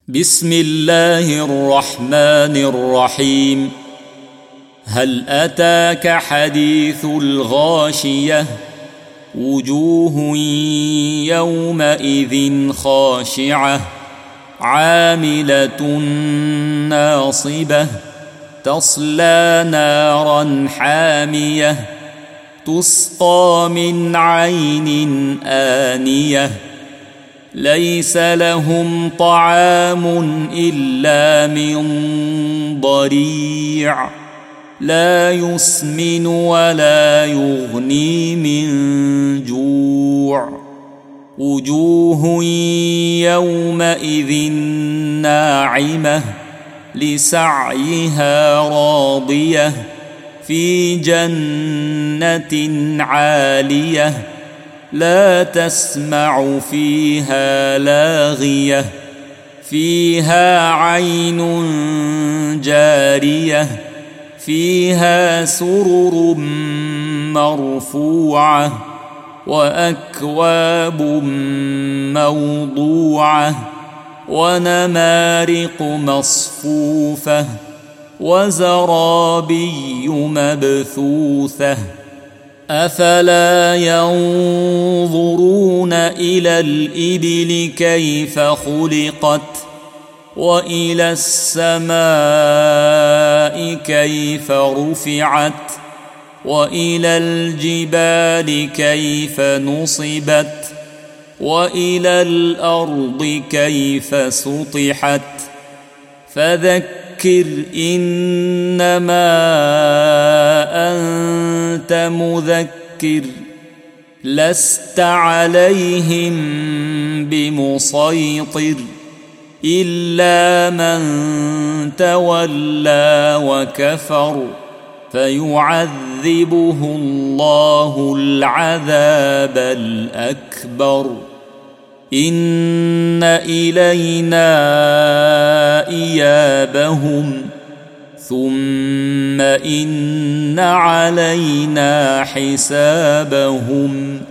بسم الله الرحمن الرحيم. هل أتاك حديث الغاشية؟ وجوه يومئذ خاشعة عاملة ناصبة تصلى نارا حامية تسقى من عين آنية ليس لهم طعام إلا من ضريع لا يسمن ولا يغني من جوع. وجوه يومئذ ناعمة لسعيها راضية في جنة عالية لا تسمع فيها لاغية فيها عين جارية فيها سرر مرفوعة وأكواب موضوعة ونمارق مصفوفة وزرابي مبثوثة. أفلا ينظرون إلى الإبل كيف خلقت وإلى السماء كيف رفعت وإلى الجبال كيف نصبت وإلى الأرض كيف سطحت. فذكر إنما أنت مذكر لست عليهم بمسيطر إلا من تولى وكفر فيعذبه الله العذاب الأكبر. إن إلينا إيابهم ثم إن علينا حسابهم.